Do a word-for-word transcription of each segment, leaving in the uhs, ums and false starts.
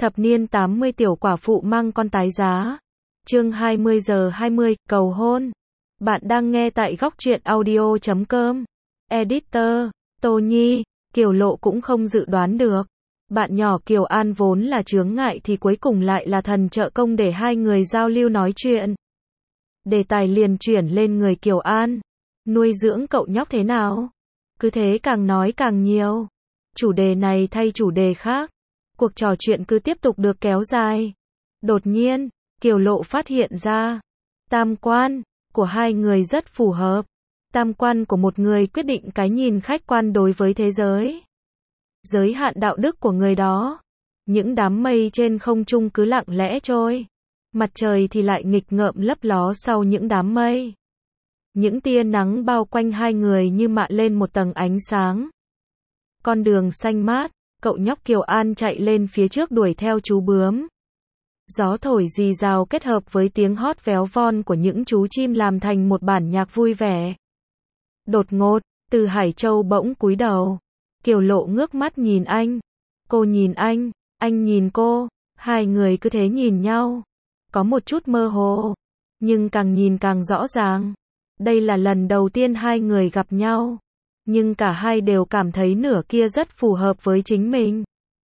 Thập niên tám mươi tiểu quả phụ mang con tái giá. Chương hai mươi giờ hai mươi, cầu hôn. Bạn đang nghe tại góc truyện audio chấm com. Editor, Tô Nhi, Kiều Lộ cũng không dự đoán được. Bạn nhỏ Kiều An vốn là chướng ngại thì cuối cùng lại là thần trợ công để hai người giao lưu nói chuyện. Đề tài liền chuyển lên người Kiều An. Nuôi dưỡng cậu nhóc thế nào? Cứ thế càng nói càng nhiều. Chủ đề này thay chủ đề khác. Cuộc trò chuyện cứ tiếp tục được kéo dài. Đột nhiên, Kiều Lộ phát hiện ra, tam quan của hai người rất phù hợp. Tam quan của một người quyết định cái nhìn khách quan đối với thế giới. Giới hạn đạo đức của người đó. Những đám mây trên không trung cứ lặng lẽ trôi. Mặt trời thì lại nghịch ngợm lấp ló sau những đám mây. Những tia nắng bao quanh hai người như mạ lên một tầng ánh sáng. Con đường xanh mát, cậu nhóc Kiều An chạy lên phía trước đuổi theo chú bướm. Gió thổi rì rào kết hợp với tiếng hót véo von của những chú chim làm thành một bản nhạc vui vẻ. Đột ngột, Từ Hải Châu bỗng cúi đầu. Kiều Lộ ngước mắt nhìn anh. Cô nhìn anh, anh nhìn cô. Hai người cứ thế nhìn nhau. Có một chút mơ hồ, nhưng càng nhìn càng rõ ràng. Đây là lần đầu tiên hai người gặp nhau. Nhưng cả hai đều cảm thấy nửa kia rất phù hợp với chính mình.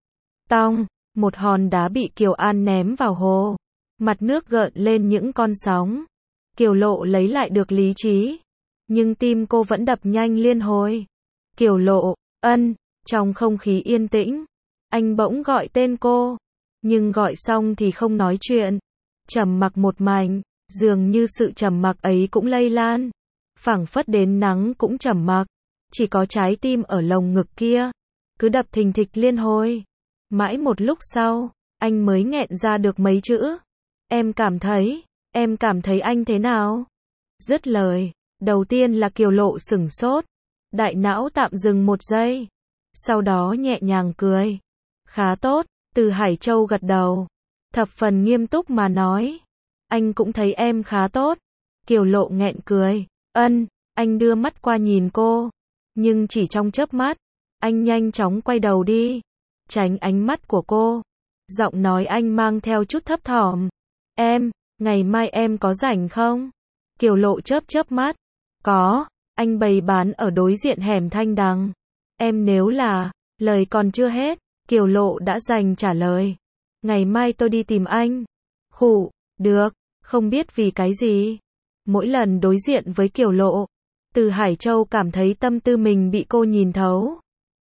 Tong, một hòn đá bị Kiều An ném vào hồ. Mặt nước gợn lên những con sóng. Kiều Lộ lấy lại được lý trí. Nhưng tim cô vẫn đập nhanh liên hồi. Kiều Lộ, ân, trong không khí yên tĩnh. Anh bỗng gọi tên cô. Nhưng gọi xong thì không nói chuyện. Trầm mặc một mảnh, dường như sự trầm mặc ấy cũng lây lan. Phảng phất đến nắng cũng trầm mặc. Chỉ có trái tim ở lồng ngực kia cứ đập thình thịch liên hồi. Mãi một lúc sau, anh mới nghẹn ra được mấy chữ. Em cảm thấy, em cảm thấy anh thế nào? Dứt lời, đầu tiên là Kiều Lộ sửng sốt. Đại não tạm dừng một giây. Sau đó nhẹ nhàng cười. Khá tốt, Từ Hải Châu gật đầu. Thập phần nghiêm túc mà nói. Anh cũng thấy em khá tốt. Kiều Lộ nghẹn cười. Ân, anh đưa mắt qua nhìn cô. Nhưng chỉ trong chớp mắt, anh nhanh chóng quay đầu đi. Tránh ánh mắt của cô. Giọng nói anh mang theo chút thấp thỏm. Em, ngày mai em có rảnh không? Kiều Lộ chớp chớp mắt. Có, anh bày bán ở đối diện hẻm Thanh Đằng. Em nếu là, lời còn chưa hết, Kiều Lộ đã dành trả lời. Ngày mai tôi đi tìm anh. Khụ, được, không biết vì cái gì. Mỗi lần đối diện với Kiều Lộ, Từ Hải Châu cảm thấy tâm tư mình bị cô nhìn thấu.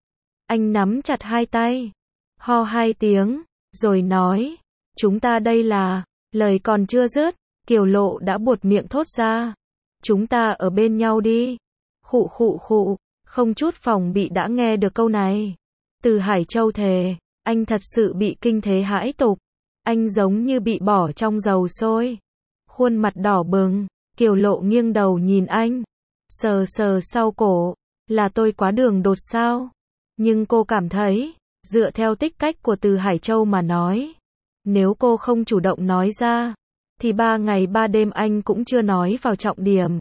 Anh nắm chặt hai tay, ho hai tiếng, rồi nói, chúng ta đây là, lời còn chưa dứt, Kiều Lộ đã buột miệng thốt ra, chúng ta ở bên nhau đi. Khụ khụ khụ, không chút phòng bị đã nghe được câu này. Từ Hải Châu thề, anh thật sự bị kinh thế hãi tục. Anh giống như bị bỏ trong dầu sôi. Khuôn mặt đỏ bừng, Kiều Lộ nghiêng đầu nhìn anh. Sờ sờ sau cổ, là tôi quá đường đột sao? Nhưng cô cảm thấy, dựa theo tích cách của Từ Hải Châu mà nói, nếu cô không chủ động nói ra, thì ba ngày ba đêm anh cũng chưa nói vào trọng điểm.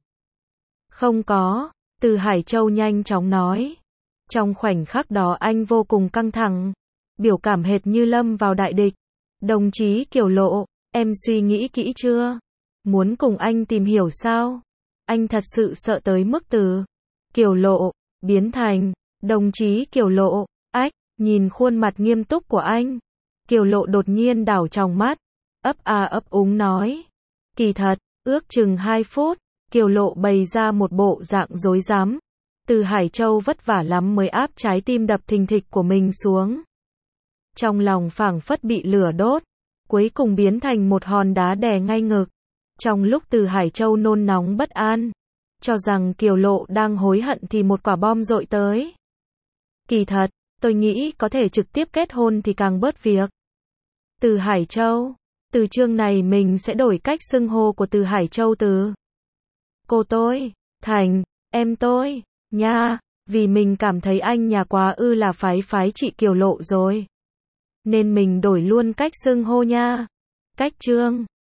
Không có, Từ Hải Châu nhanh chóng nói. Trong khoảnh khắc đó anh vô cùng căng thẳng, biểu cảm hệt như lâm vào đại địch. Đồng chí Kiều Lộ, em suy nghĩ kỹ chưa? Muốn cùng anh tìm hiểu sao? Anh thật sự sợ tới mức từ Kiều Lộ biến thành đồng chí Kiều Lộ. Ách, nhìn khuôn mặt nghiêm túc của anh, Kiều Lộ đột nhiên đảo tròng mắt, ấp a ấp úng nói. Kỳ thật, ước chừng hai phút, Kiều Lộ bày ra một bộ dạng rối rắm. Từ Hải Châu vất vả lắm mới áp trái tim đập thình thịch của mình xuống. Trong lòng phảng phất bị lửa đốt, cuối cùng biến thành một hòn đá đè ngay ngực. Trong lúc Từ Hải Châu nôn nóng bất an, cho rằng Kiều Lộ đang hối hận thì một quả bom dội tới. Kỳ thật, tôi nghĩ có thể trực tiếp kết hôn thì càng bớt việc. Từ Hải Châu, từ chương này mình sẽ đổi cách xưng hô của Từ Hải Châu từ cô tôi, thành, em tôi, nha, vì mình cảm thấy anh nhà quá ư là phái phái chị Kiều Lộ rồi. Nên mình đổi luôn cách xưng hô nha. Cách chương